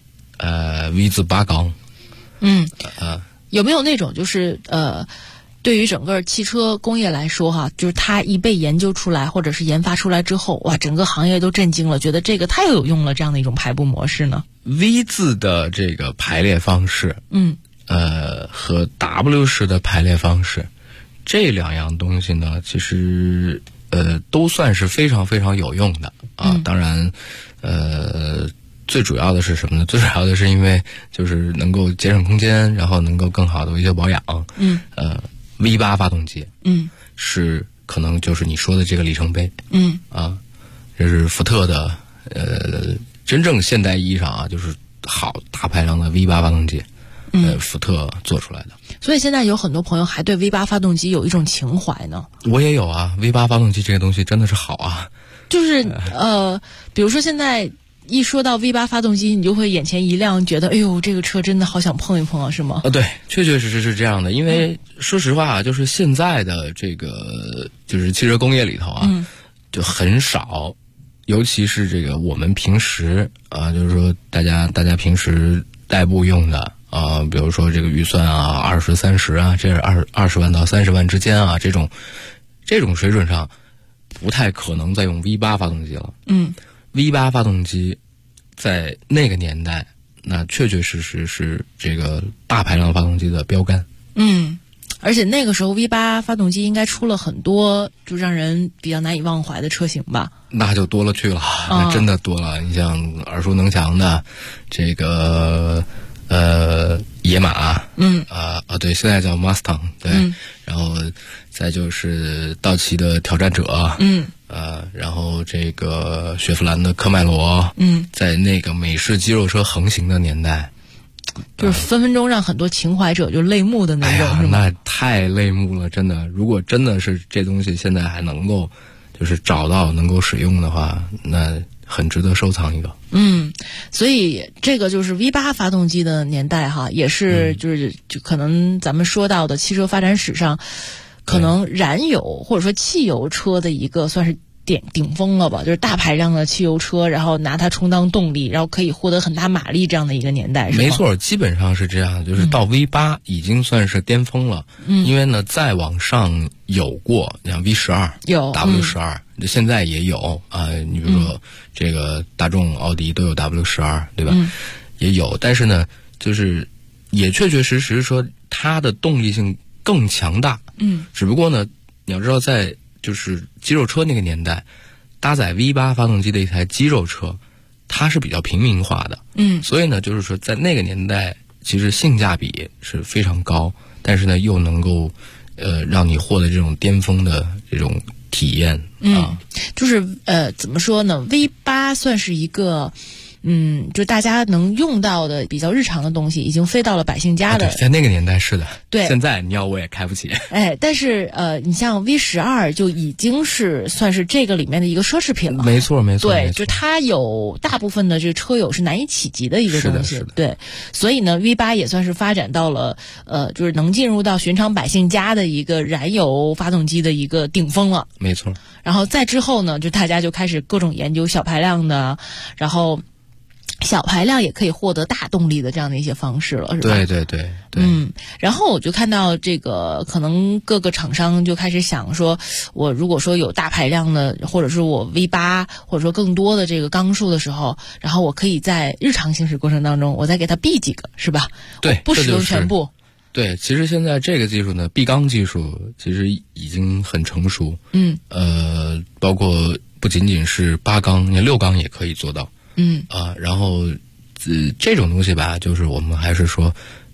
V 字8缸， 有没有那种就是对于整个汽车工业来说哈，就是它一被研究出来或者是研发出来之后，哇，整个行业都震惊了，觉得这个太有用了，这样的一种排布模式呢 ？V 字的这个排列方式，和 W 式的排列方式，这2样东西呢，其实都算是非常非常有用的啊。当然，最主要的是什么呢？最主要的是因为就是能够节省空间，然后能够更好的维修保养。V8 发动机，是可能就是你说的这个里程碑。这是福特的真正现代意义上啊，就是好大排量的 V8 发动机。福特做出来的， 所以现在有很多朋友还对 V8 发动机有一种情怀呢。 我也有啊 ，V8 发动机这个东西真的是好啊。 就是比如说现在一说到 V8 发动机，你就会眼前一亮，觉得哎呦，这个车真的好想碰一碰啊，是吗？ 对，确确实实是这样的。因为说实话，就是现在的这个就是汽车工业里头啊，就很少，尤其是这个我们平时啊，就是说大家平时代步用的。比如说这个预算啊，20、30啊，这是20万到30万之间啊，这种水准上，不太可能再用 V8 发动机了。V8 发动机在那个年代，那确确实实是这个大排量发动机的标杆。 而且那个时候 V8 发动机应该出了很多就让人比较难以忘怀的车型吧？ 那就多了去了，那真的多了。你像耳熟能详的这个。野马，对，现在叫 Mustang， 对，然后再就是道奇的挑战者，然后这个雪佛兰的科迈罗，在那个美式肌肉车横行的年代， 就是分分钟让很多情怀者就泪目的那种，是吗？ 那太泪目了，真的。如果真的是这东西现在还能够就是找到能够使用的话，那很值得收藏一个。 所以这个就是 V8 发动机的年代哈，也是就可能咱们说到的汽车发展史上，可能燃油或者说汽油车的一个算是顶峰了吧，就是大排量的汽油车，然后拿它充当动力，然后可以获得很大马力这样的一个年代，是吗？ 没错，基本上是这样，就是到 V8 已经算是巅峰了。因为呢，再往上有过，像 V12 有 W12，现在也有啊。你比如说这个大众、奥迪都有 W12，对吧？也有，但是呢，就是也确确实实说它的动力性更强大。只不过呢，你要知道在就是肌肉车那个年代，搭载 V8 发动机的一台肌肉车，它是比较平民化的。所以呢，就是说在那个年代，其实性价比是非常高，但是呢，又能够让你获得这种巅峰的这种体验啊。 就是怎么说呢 ？V8 算是一个。就大家能用到的比较日常的东西，已经飞到了百姓家的。 在那个年代是的， 对。 现在你要我也开不起。 但是你像 V12 就已经是算是这个里面的一个奢侈品了。 没错。 对，就它有大部分的这个车友是难以企及的一个东西。 是的。 对，所以呢 ，V8 也算是发展到了就是能进入到寻常百姓家的一个燃油发动机的一个顶峰了。 没错。 然后再之后呢，就大家就开始各种研究小排量的，然后。小排量也可以获得大动力的这样的一些方式了，是吧？ 对。 然后我就看到这个，可能各个厂商就开始想说，我如果说有大排量的，或者是我 V8，或者说更多的这个缸数的时候，然后我可以在日常行驶过程当中，我再给它 B 几个，是吧？ 对， 不使用全部。 对，其实现在这个技术呢 ，B 缸技术其实已经很成熟。包括不仅仅是8缸，你6缸也可以做到。然后这种东西吧，就是我们还是说，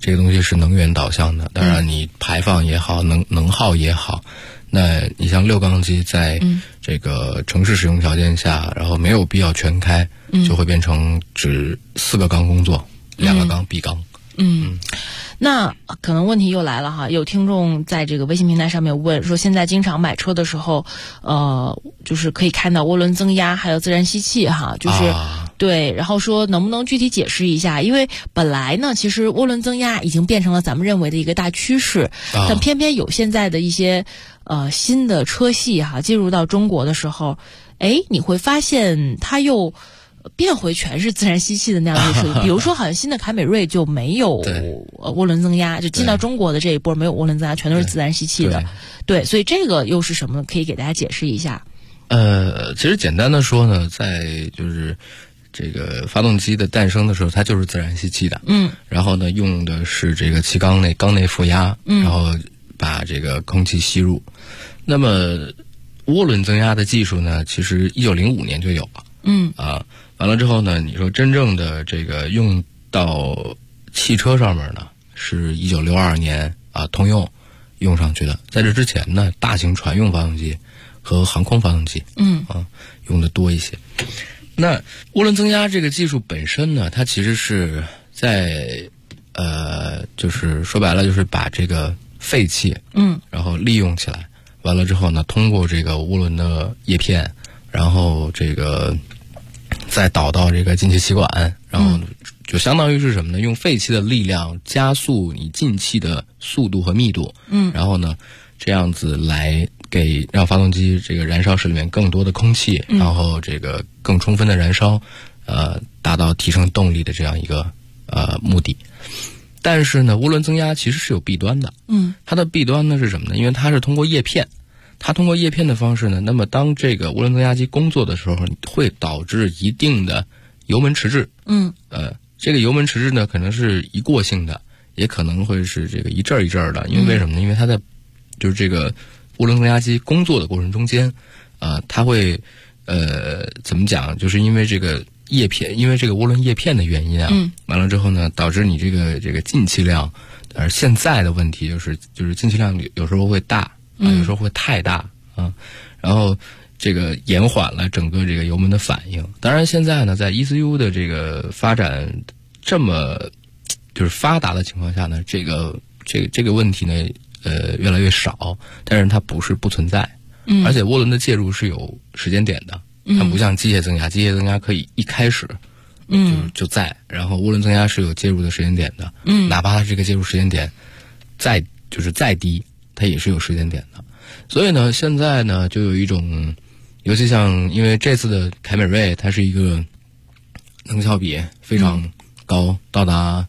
这个东西是能源导向的，当然你排放也好，能耗也好，那你像六缸机在这个城市使用条件下，然后没有必要全开，就会变成只4个缸工作，2个缸闭缸。 那可能问题又来了哈，有听众在这个微信平台上面问说，现在经常买车的时候，就是可以看到涡轮增压还有自然吸气哈，就是、对，然后说能不能具体解释一下？因为本来呢，其实涡轮增压已经变成了咱们认为的一个大趋势，但偏偏有现在的一些新的车系哈，进入到中国的时候，你会发现它又变回全是自然吸气的那样的设计，比如说好像新的凯美瑞就没有涡轮增压，就进到中国的这一波没有涡轮增压，全都是自然吸气的。对，所以这个又是什么？可以给大家解释一下。 其实简单的说呢，在就是这个发动机的诞生的时候，它就是自然吸气的。然后呢，用的是这个气缸内负压，然后把这个空气吸入。那么涡轮增压的技术呢，其实1905年就有了。完了之后呢，你说真正的这个用到汽车上面呢，是1962年通用用上去的。在这之前呢，大型船用发动机和航空发动机用的多一些。那涡轮增压这个技术本身呢，它其实是在就是说白了就是把这个废气然后利用起来，完了之后呢，通过这个涡轮的叶片，然后这个再导到这个进气气管，然后就相当于是什么呢？用废气的力量加速你进气的速度和密度，然后呢，这样子来让发动机这个燃烧室里面更多的空气，然后这个更充分的燃烧，达到提升动力的这样一个目的。但是呢，涡轮增压其实是有弊端的。它的弊端呢是什么呢？因为它是通过叶片。它通过叶片的方式呢，那么当这个涡轮增压机工作的时候，会导致一定的油门迟滞。这个油门迟滞呢，可能是一过性的，也可能会是这个一阵一阵的。因为为什么呢？因为它在就是这个涡轮增压机工作的过程中间，它会怎么讲？就是因为这个叶片，因为这个涡轮叶片的原因完了之后呢，导致你这个进气量，现在的问题就是进气量有时候会大。有时候会太大然后这个延缓了整个这个油门的反应。当然现在呢，在 ECU 的这个发展这么就是发达的情况下呢，这个问题呢越来越少，但是它不是不存在。而且涡轮的介入是有时间点的，它不像机械增压，机械增压可以一开始就在，然后涡轮增压是有介入的时间点的，哪怕它这个介入时间点再低，它也是有时间点的。所以呢，现在呢就有一种，尤其像因为这次的凯美瑞，它是一个能效比非常高，到达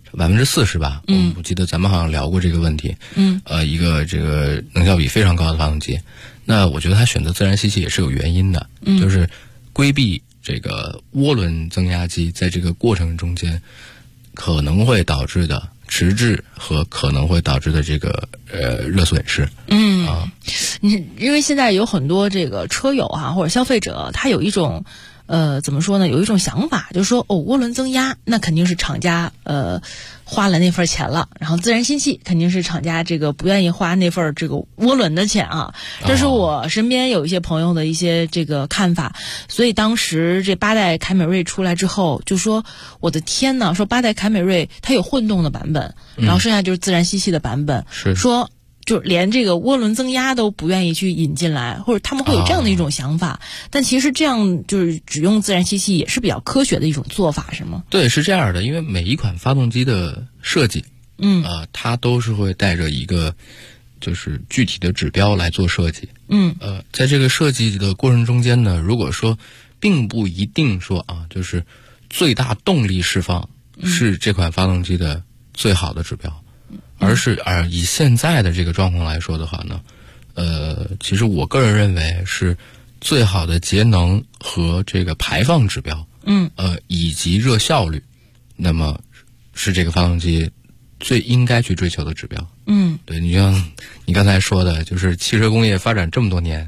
40%吧。我记得咱们好像聊过这个问题。一个这个能效比非常高的发动机，那我觉得它选择自然吸气也是有原因的，就是规避这个涡轮增压机在这个过程中间可能会导致的迟滞和可能会导致的这个热损失。 因为现在有很多这个车友或者消费者，他有一种怎么说呢？有一种想法，就是说涡轮增压那肯定是厂家花了那份钱了，然后自然吸气肯定是厂家这个不愿意花那份这个涡轮的钱啊。这是我身边有一些朋友的一些这个看法。所以当时这8代凯美瑞出来之后，就说我的天呐，说8代凯美瑞它有混动的版本，然后剩下就是自然吸气的版本，说就连这个涡轮增压都不愿意去引进来，或者他们会有这样的一种想法。但其实这样就是只用自然吸气也是比较科学的一种做法，是吗？ 对，是这样的。因为每一款发动机的设计它都是会带着一个就是具体的指标来做设计。在这个设计的过程中间呢，如果说并不一定说就是最大动力释放是这款发动机的最好的指标，而以现在的这个状况来说的话呢，其实我个人认为是最好的节能和这个排放指标，以及热效率，那么是这个发动机最应该去追求的指标。对，你像你刚才说的，就是汽车工业发展这么多年，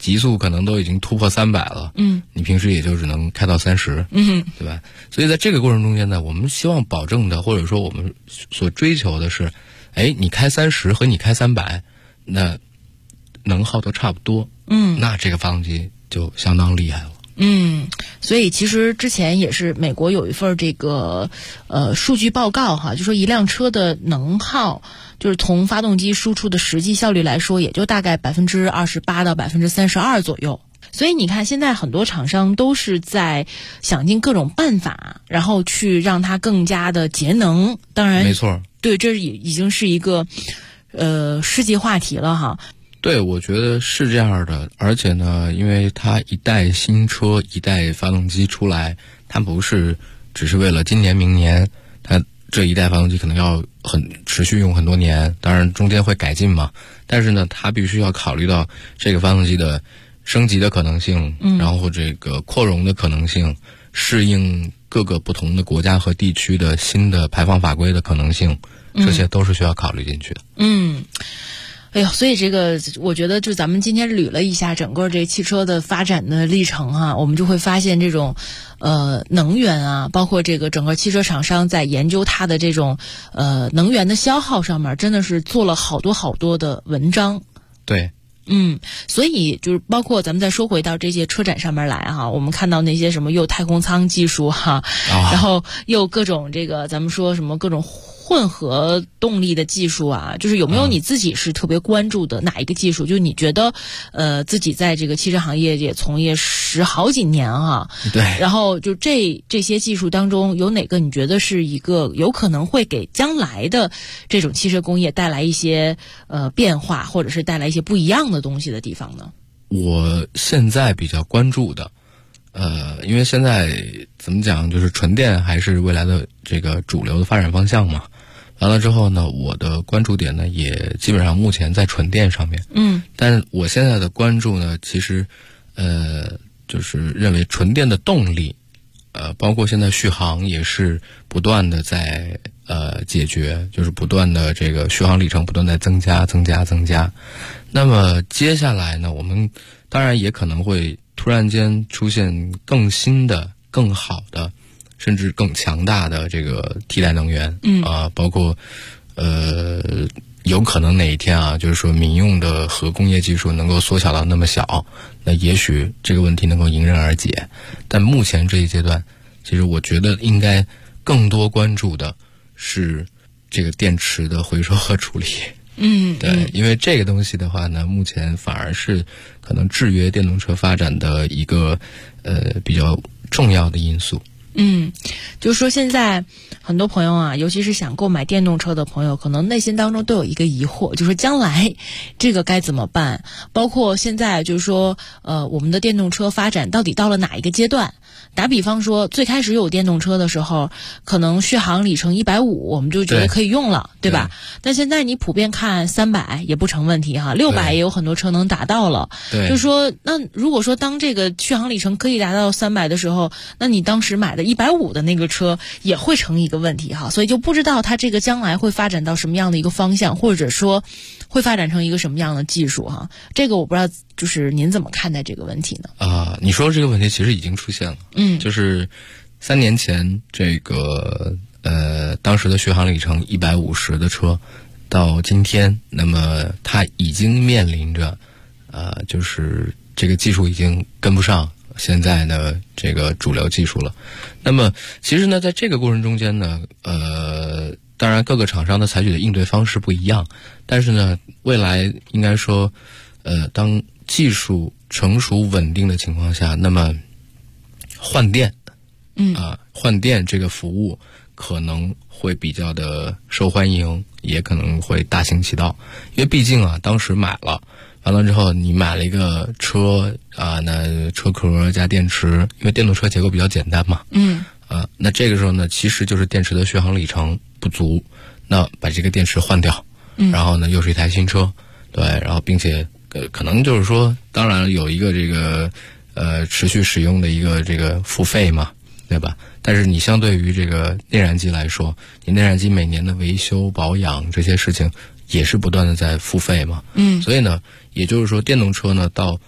极速可能都已经突破300了，你平时也就只能开到30，对吧？所以在这个过程中间呢，我们希望保证的，或者说我们所追求的是，你开30和你开300，那能耗都差不多，那这个发动机就相当厉害了。 所以其实之前也是美国有一份这个数据报告哈，就说一辆车的能耗，就是从发动机输出的实际效率来说，也就大概28%到32%左右。所以你看，现在很多厂商都是在想尽各种办法，然后去让它更加的节能。当然， 没错， 对，这已经是一个世纪话题了哈。 对，我觉得是这样的，而且呢，因为它一代新车一代发动机出来，它不是只是为了今年明年，它这一代发动机可能要持续用很多年，当然中间会改进嘛，但是呢，它必须要考虑到这个发动机的升级的可能性，然后这个扩容的可能性，适应各个不同的国家和地区的新的排放法规的可能性，这些都是需要考虑进去的。 哎呦，所以这个我觉得就咱们今天捋了一下整个这汽车的发展的历程哈，我们就会发现这种能源啊，包括这个整个汽车厂商在研究它的这种能源的消耗上面，真的是做了好多的文章。 对。 所以就是包括咱们再说回到这些车展上面来哈，我们看到那些什么又太空舱技术哈，然后又各种这个咱们说什么各种混合动力的技术啊，就是有没有你自己是特别关注的哪一个技术？就是你觉得自己在这个汽车行业也从业10好几年啊， 对， 然后就这些技术当中有哪个你觉得是一个有可能会给将来的这种汽车工业带来一些变化，或者是带来一些不一样的东西的地方呢？ 我现在比较关注的因为现在怎么讲，就是纯电还是未来的这个主流的发展方向嘛。完了之后呢，我的关注点呢也基本上目前在纯电上面。但我现在的关注呢，其实就是认为纯电的动力，包括现在续航也是不断的在解决，就是不断的这个续航里程不断在增加。那么接下来呢，我们当然也可能会突然间出现更新的、更好的，甚至更强大的这个替代能源。包括有可能哪一天啊，就是说民用的核工业技术能够缩小到那么小，那也许这个问题能够迎刃而解。但目前这一阶段，其实我觉得应该更多关注的是这个电池的回收和处理。对，因为这个东西的话呢，目前反而是可能制约电动车发展的一个比较重要的因素。 就是说现在很多朋友啊，尤其是想购买电动车的朋友，可能内心当中都有一个疑惑，就是将来这个该怎么办？包括现在就是说我们的电动车发展到底到了哪一个阶段？打比方说，最开始有电动车的时候，可能续航里程150，我们就觉得可以用了， 对吧？但现在你普遍看300也不成问题哈，600也有很多车能达到了。 对， 就是说，那如果说当这个续航里程可以达到300的时候，那你当时买的150的那个车也会成一个问题哈，所以就不知道它这个将来会发展到什么样的一个方向，或者说会发展成一个什么样的技术哈。这个我不知道，就是您怎么看待这个问题呢？ 你说这个问题其实已经出现了。就是3年前这个当时的续航里程150的车，到今天，那么它已经面临着就是这个技术已经跟不上现在的这个主流技术了。那么其实呢，在这个过程中间呢，当然各个厂商的采取的应对方式不一样，但是呢，未来应该说当技术成熟稳定的情况下，那么换电换电这个服务可能会比较的受欢迎，也可能会大行其道。因为毕竟当时买了完了之后，你买了一个车那车壳加电池，因为电动车结构比较简单嘛，那这个时候呢，其实就是电池的续航里程不足，那把这个电池换掉，然后呢又是一台新车，对，然后并且可能就是说，当然有一个这个持续使用的一个这个付费嘛，对吧？但是你相对于这个内燃机来说，你内燃机每年的维修保养这些事情也是不断的在付费嘛，所以呢，也就是说电动车呢到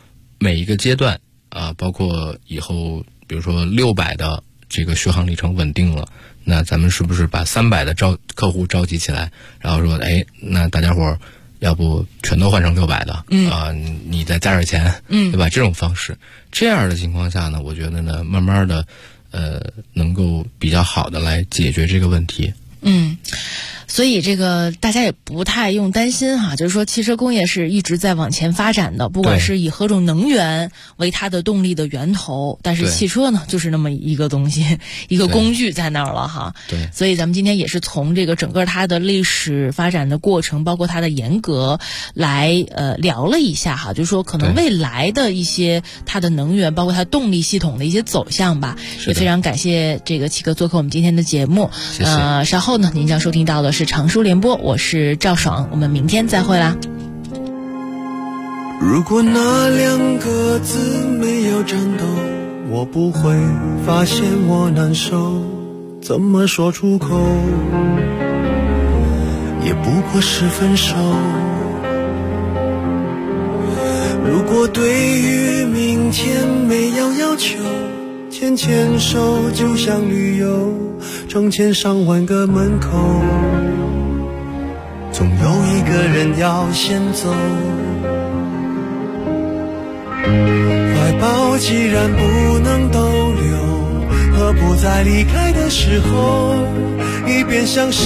每一个阶段包括以后比如说600的这个续航里程稳定了，那咱们是不是把300的客户召集起来，然后说那大家伙要不全都换成600的你再加点钱对吧？这种方式，这样的情况下呢，我觉得呢慢慢的能够比较好的来解决这个问题。 所以这个大家也不太用担心哈，就是说汽车工业是一直在往前发展的，不管是以何种能源为它的动力的源头，但是汽车呢就是那么一个东西，一个工具在那儿了哈。 对， 所以咱们今天也是从这个整个它的历史发展的过程，包括它的严格来聊了一下哈，就是说可能未来的一些它的能源，包括它动力系统的一些走向吧。也非常感谢这个七哥做客我们今天的节目。 谢谢。 稍后呢您将收听到的是常书联播，我是赵爽，我们明天再会啦。 如果那2个字没有颤抖，我不会发现我难受，怎么说出口也不过是分手。如果对于明天没有要求，牵牵手就像旅游，成千上万个门口，总有一个人要先走。怀抱既然不能逗留，何不在离开的时候一边享受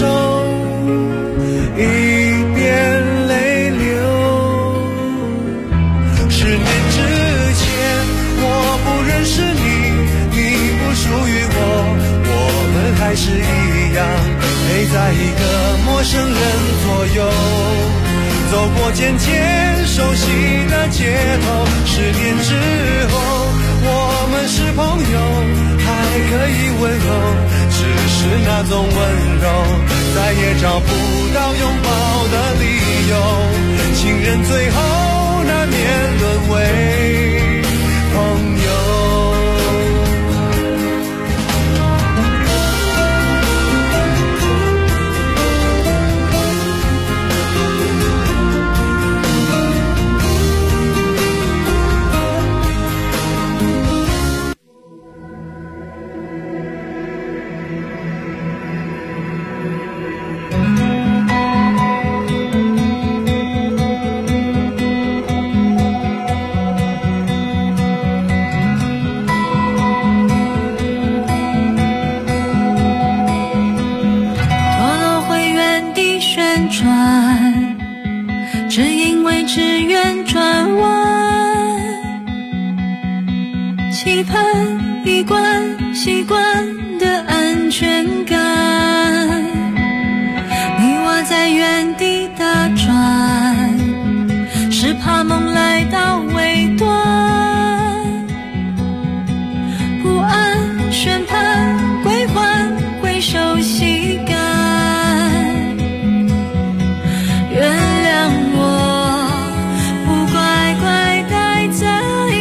一边泪流。10年之前我不认识你，你不属于我们还是一样陪在一个陌生人左右，走过渐渐熟悉的街头。10年之后我们是朋友，还可以问候，只是那种温柔再也找不到拥抱的理由。情人最后难免沦为朋友。期盼一贯习惯的安全感，你我在原地打转，是怕梦来到尾端，不安宣判归还归熟悉感，原谅我不乖乖待在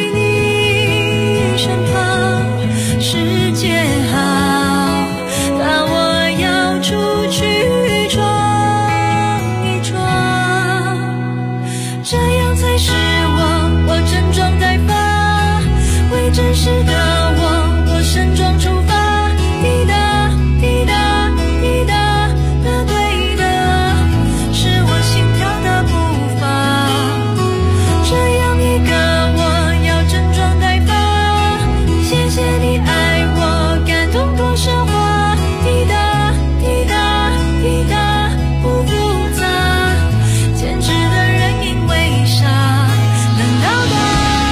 身旁，世界好大，我要出去闯一闯，这样才是我整装待发，为真实的我盛装出发，滴答滴答滴答的对的，是我心跳的步伐，这样一个我要整装待发，谢谢你爱我，感动多少话，滴答滴答滴答不复杂，坚持的人因为傻能到达。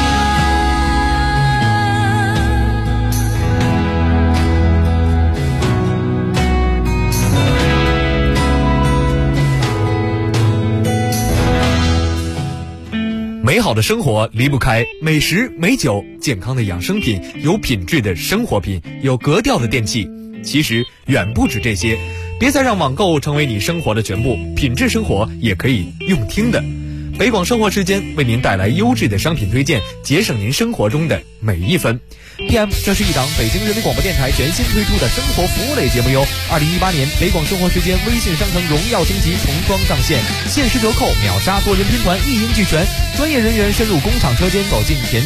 美好的生活离不开美食美酒，健康的养生品，有品质的生活品，有格调的电器。其实远不止这些，别再让网购成为你生活的全部，品质生活也可以用听的。北广生活时间为您带来优质的商品推荐，节省您生活中的每一分。PM， 这是一档北京人民广播电台全新推出的生活服务类节目哟。2018年北广生活时间微信商城荣耀升级，重装上线，限时折扣，秒杀多人拼团，一应俱全，专业人员深入工厂车间，走进田